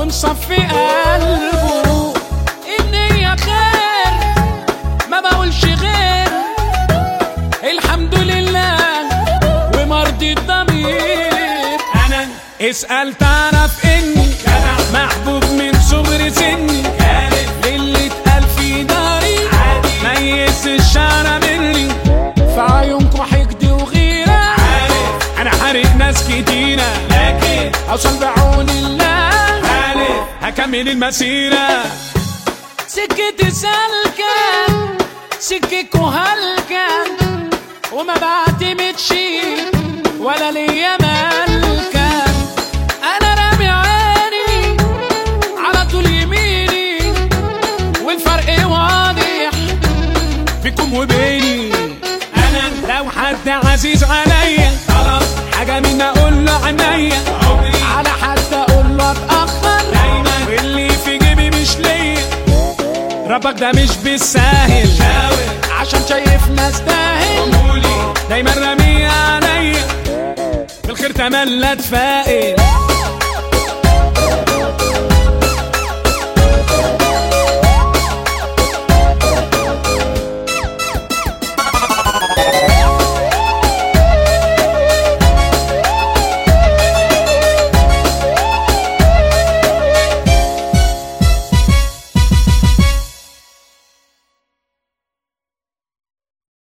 ومصفي قلبه النية خير، ما بقولش غير الحمد لله ومرضي الضمير. انا اسأل تعرف اني محبوب من صغر سني، للي اتقال في داري ميز الشعر مني، في عيونكم حقد وغيرة انا حارق ناس كتيرة، لكن اوصل بعون الله هكمل المسيرة. سكتي سالكة سكك وهلكة، وما بعتمدش ولا ليا مالكة، انا رامي عيني على طول يميني، والفرق واضح فيكم وبيني. انا لو حد عزيز عليا طلب حاجة مني اقول له عينيا، على حد اقول له اتأخر دايما، واللي في جيبي مش ليا. ربك ده مش بالساهل عشان شايف ناس تاهل، دايما رامية عليا بالخير تملى اتفائل.